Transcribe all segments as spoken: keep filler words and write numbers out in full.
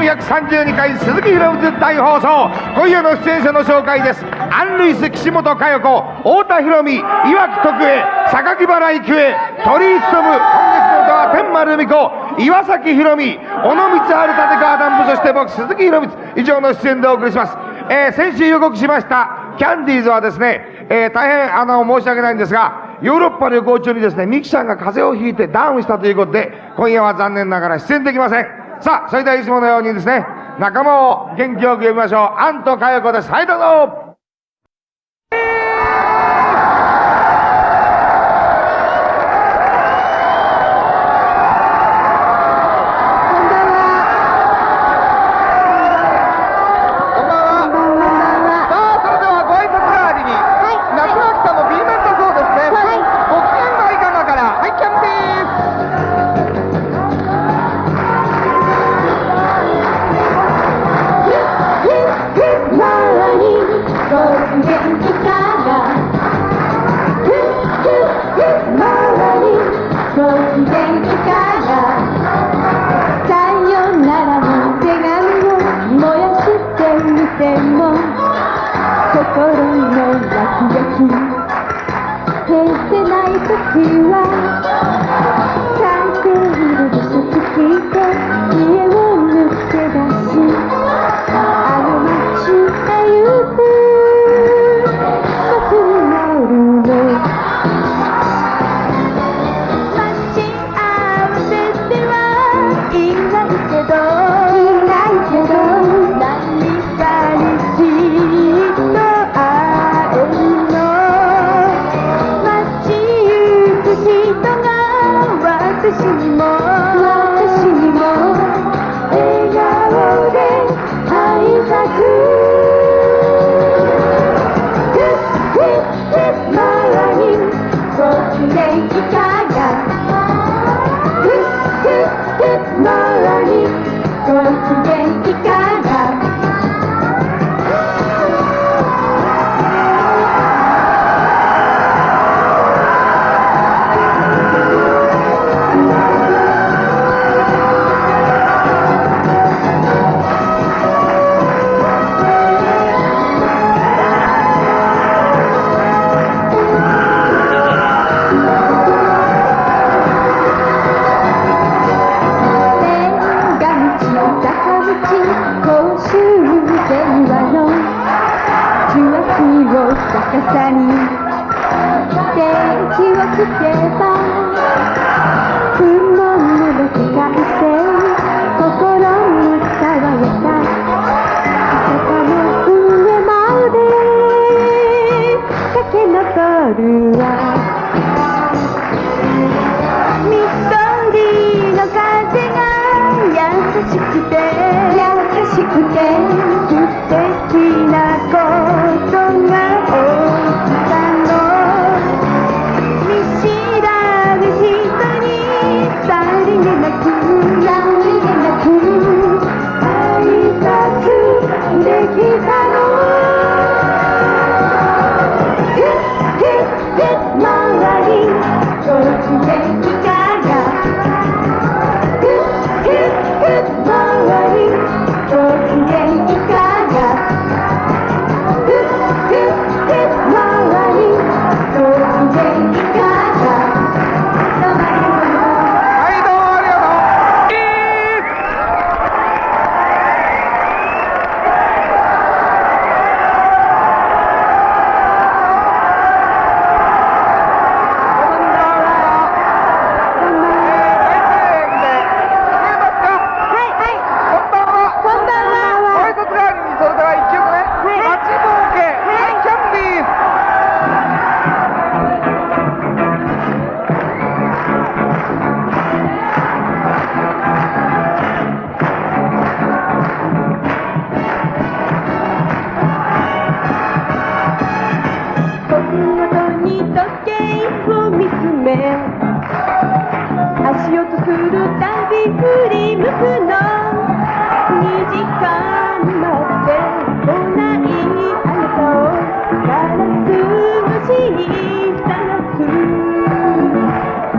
ひゃくさんじゅうにかい鈴木博光大放送。今夜の出演者の紹介です。アン・ルイス岸本佳代子、太田裕美、岩城徳恵、榊原郁恵、鳥居勉、今月の歌は天満ルミ子、岩崎宏美、小野光晴、立川談部、そして僕鈴木博光、以上の出演でお送りします。えー、先週予告しましたキャンディーズはですね、えー、大変あの申し訳ないんですが、ヨーロッパ旅行中にですね、ミキさんが風邪をひいてダウンしたということで、今夜は残念ながら出演できません。さあ、それではいつものようにですね、仲間を元気よく呼びましょう。アント佳代子です。はい、どうぞ。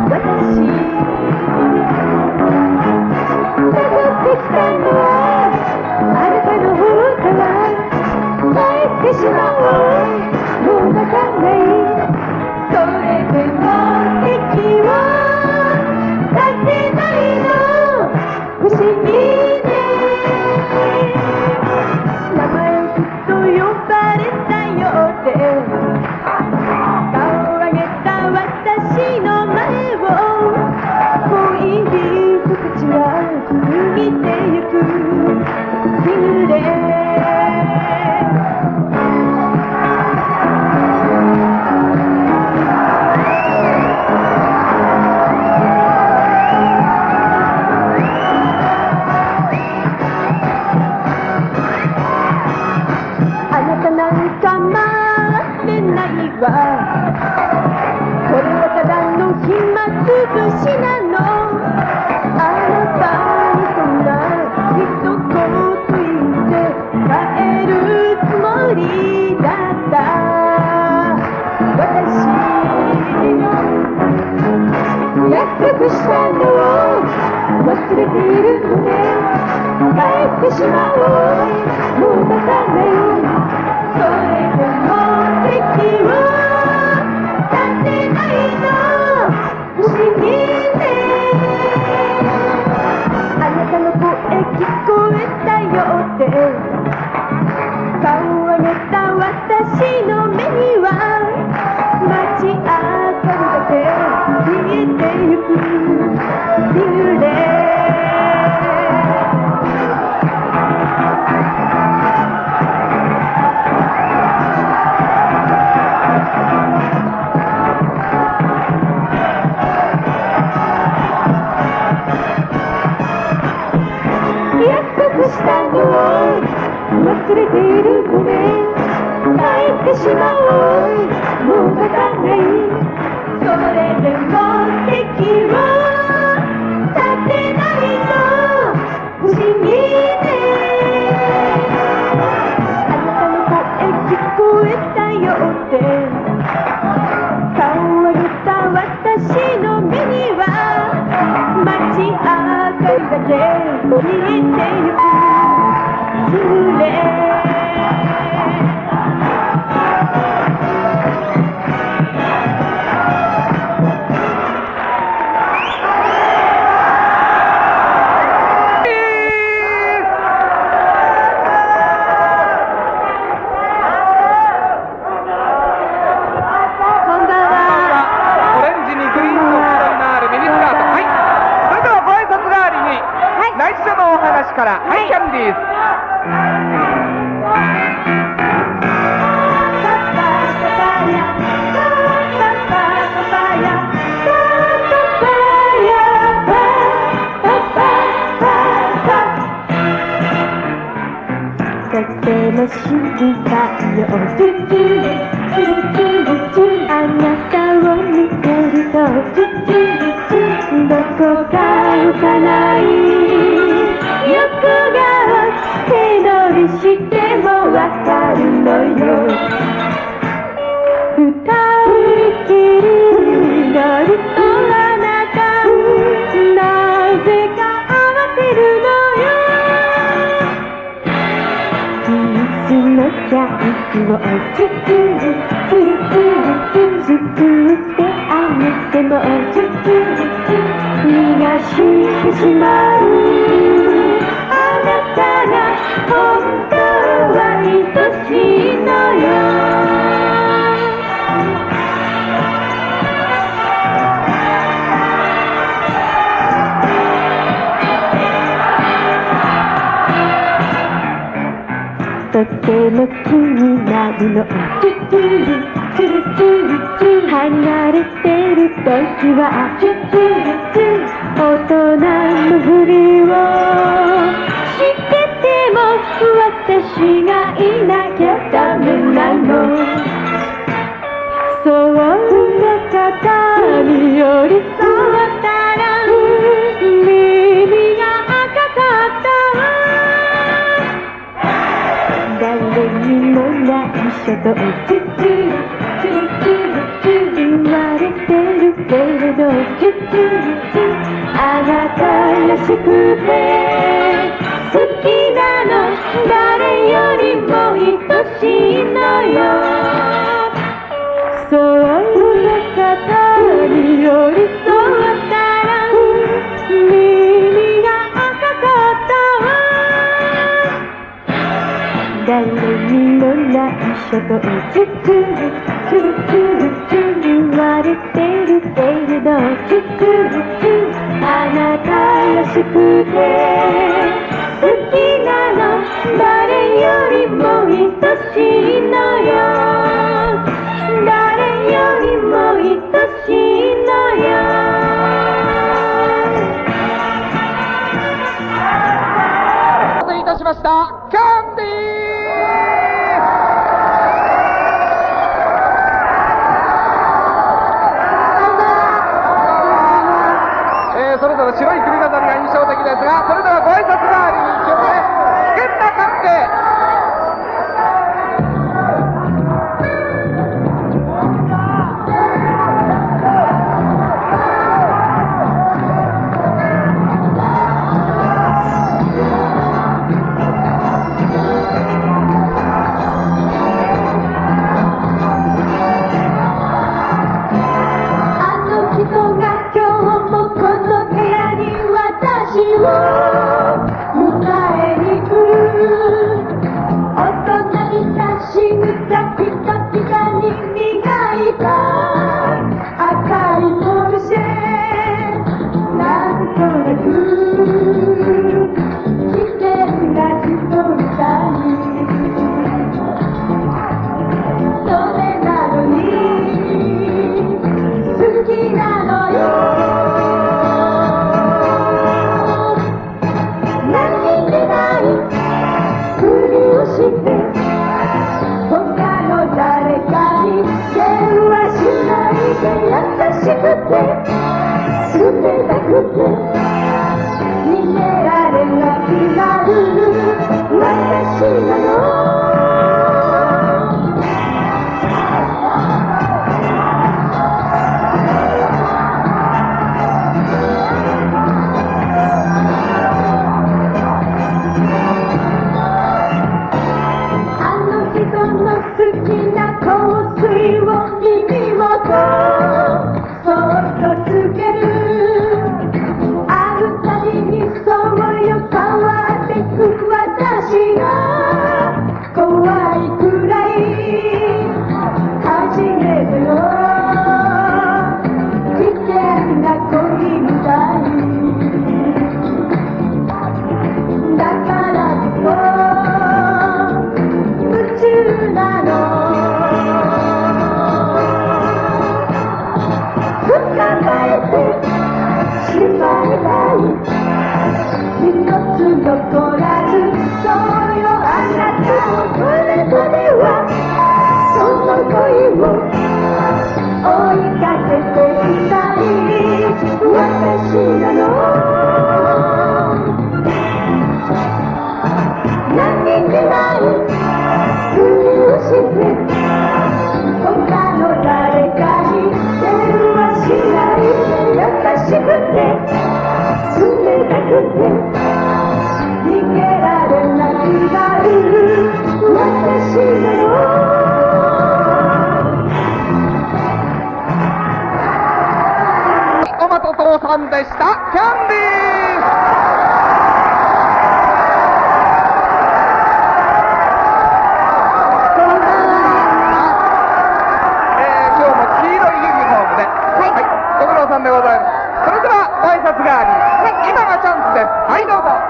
私私なのあなたにそんな一言言って帰るつもりだった私約束したのを忘れているので帰ってしまおうもう待たないそれでも敵を立てないの不思議ねあなたの声聞こえたよって顔を上げた私の目には街明かりだけ消えてゆく幽霊したのを忘れているので帰ってしまおうもう待たないそれでも敵を立てないの不思議ねあなたの声聞こえたよって顔を上げた私の目には街明かりだけ消えてゆく幽霊から、はい、キャンディーズ。 とても知りたいよあなたを見てるとどこか幼い欲が手取りしてもわかるのよ二人きりになるとあなたなぜか慌てるのよキスのチャンスをつくるつるつるつくってあげても逃がしてしまうあなたが本当は愛しいのよとても気になるの離れてる時は大人のふりをしてても私がいなきゃダメなのそんな方に寄り添ったら耳が赤かったわ誰にも内緒と言われてるけれどあなたらしくて好きなの誰よりも愛しいのよそんな方に寄り添ったら耳が赤かったわ誰にも内緒と言われてるけれどあなたらしくて好きなの誰よりも愛しいのよ誰よりも愛しいのよお待たせいたしましたキャンディー捨てたくて逃げられなくなる私なのあの人の好きな香水を耳元そっとつける会うたびにそうよ変わってく私が怖いくらい初めての危険な恋みたいだからこそ夢中なの捕まえてしまえない一つ残らずそうよあなたの彼とではその恋を追いかけていたい私なの何気ないふりをして他の誰かに電話しないで優しくて冷たくて逃げられなくなる私なのおまととさんでした。キャンディーさんでございます。それではご挨拶があり、はい、今がチャンスです。はい、どうぞ。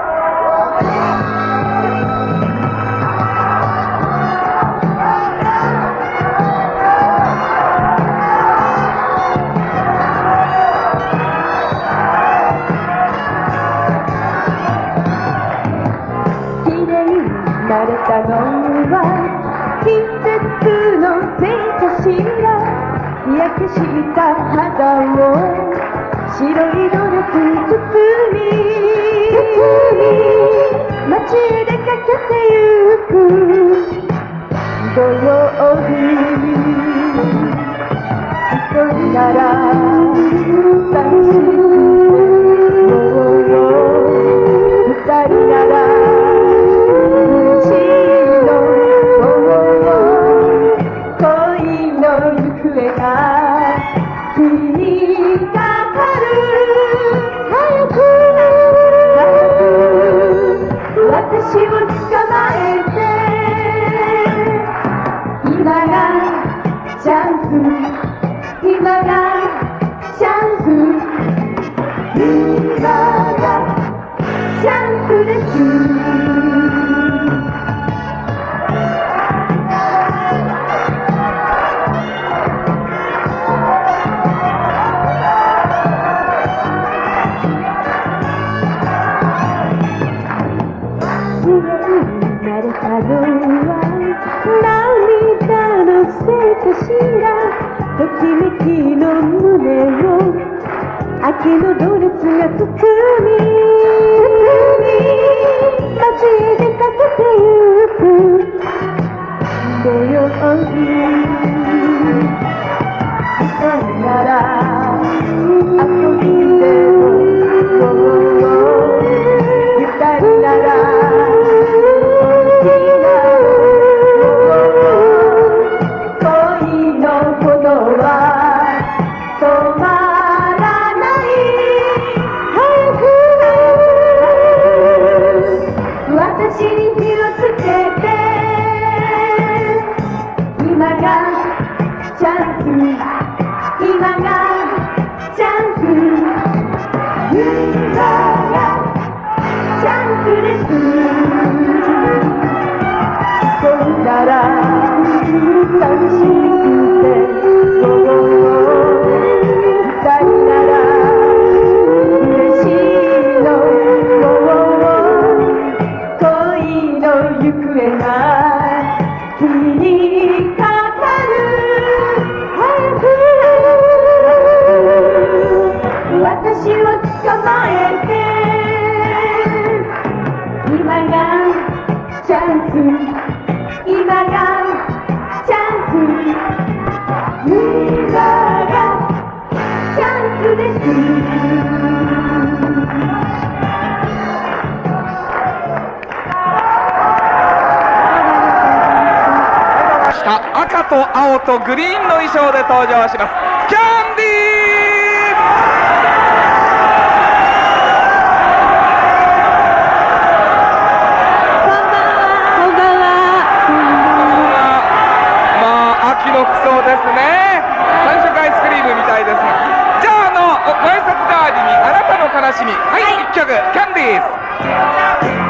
綺麗になれたのは季節のせいかしら焼けした肌を白いドレスに包み街へ出かけてゆく土曜日一人なら寂しくもう二人なら嬉しいの恋の行方が気にかかる早く早く私を捕まえて今がチャンス今がチャンス今がチャンスです慣れたのは涙のせいかしらときめきの胸を秋のドレスが包み街へ出かけてゆく土曜日一人なら遊びでも二人なら私に火をつけて今がチャンス今がチャンス今がチャンスですそんなら寂しくて二人なら嬉しいの恋の行方が気にかかる早く赤と青とグリーンの衣装で登場しますキャンディーこんばんは。 まあ秋の服装ですね。三色アイスクリームみたいですが、じゃああのご挨拶代わりにあなたの悲しみ、はい一曲キャンディーズ。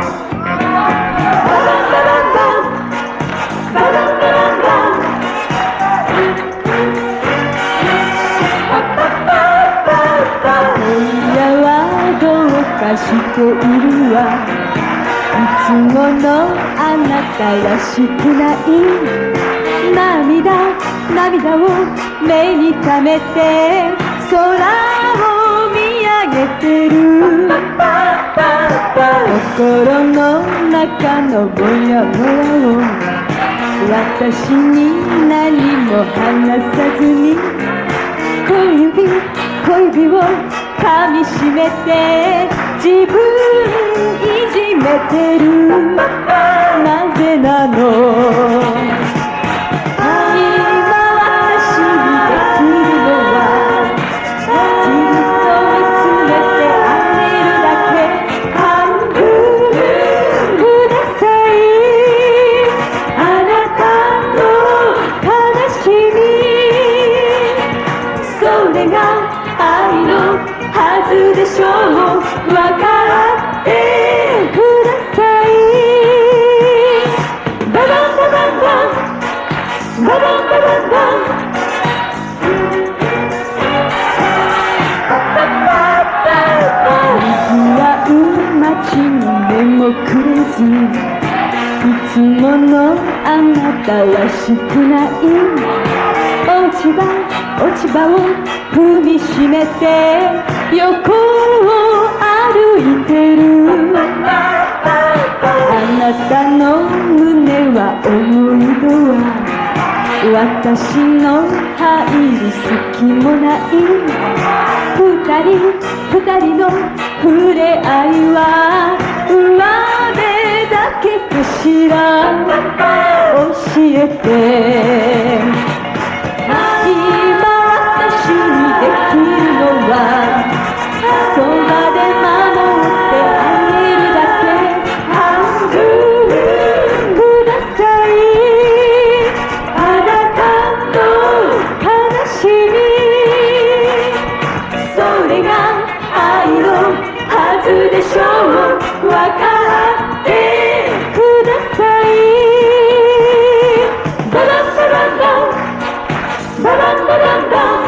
しているわいつものあなたらしくない涙涙を目に溜めて空を見上げてる心の中のぼやぼやを私に何も話さずに小指小指を噛みしめて自分いじめてるなぜなの今私にできるのはじっと見つめてあげるだけ半分くださいあなたの悲しみそれが愛のはずでしょう分かってくださいババンババンバンババンババンバン賑わう街に目もくれずいつものあなたらしくない落ち葉落ち葉を踏みしめて横を歩いてるあなたの胸は重いドア私の入る隙もない二人二人の触れ合いは上辺だけかしら教えて今私にできるのはそばで守ってあげるだけ半分くださいあなたの悲しみそれが愛のはずでしょう分かってくださいバランバランバンバランバランバン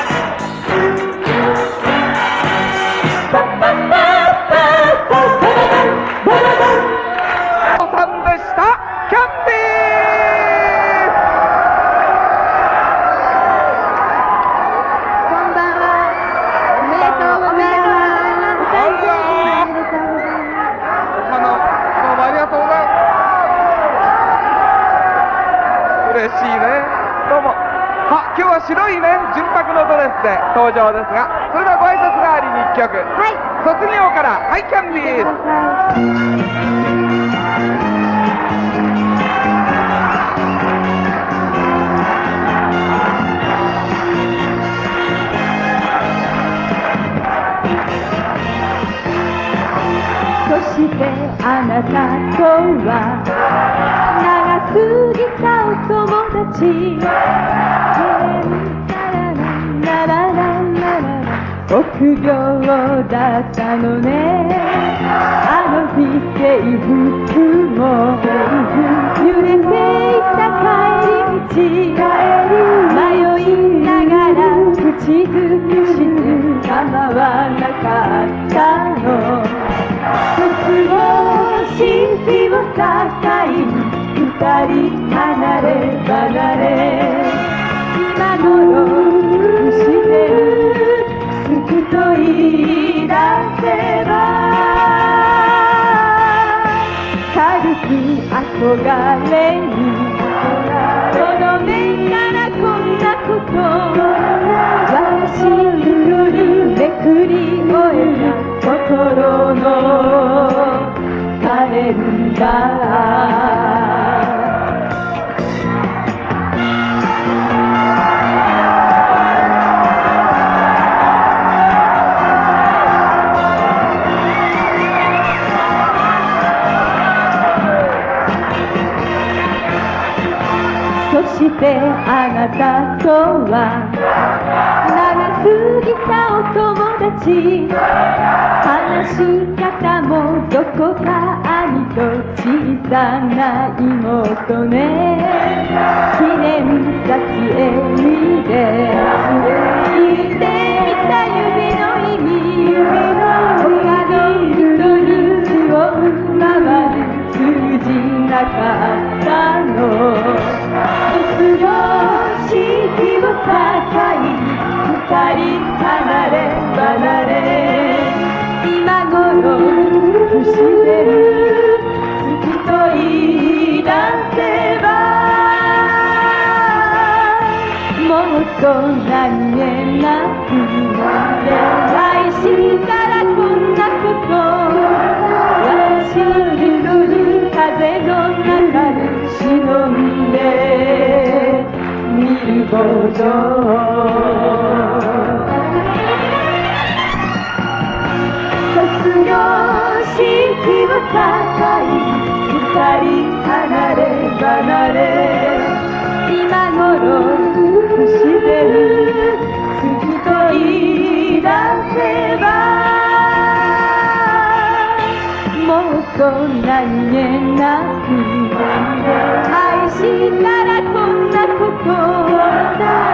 バッバッバッバッバッバラバンバラバンおさんでしたキャンディーこんばんはおめでとうございますお誕生日おめでとうございますあのどうもありがとうございます嬉しいねどうもあ今日は白いね純白のドレスで登場ですがそれではご挨拶代わりにいっきょくはい卒業からはいキャンディーズそしてあなたとは長すぎたお友達ラララララ臆病だったのねあの日制服も揺れていた帰り道迷いながら口づけして構わなかったの卒業式を境に二人離れ離れ今頃してる好きと言い出せば軽く憧れにとどめからこんなこと私によるめそしてあなたとは長すぎたお友達、話し方もどこか兄と小さな妹ね、記念撮影で言ってみた指の意味、他の人に気を回る通じなかったの。卒業式を境に二人離れ離れ、今頃不自然月と言い出せば、もっと何気なく来週からこんなこと私に来る風の中で忍んで見ること卒業式を境に二人離れ離れ、今頃不自然月と言い出せば、もっと何気なく愛したらこんなこと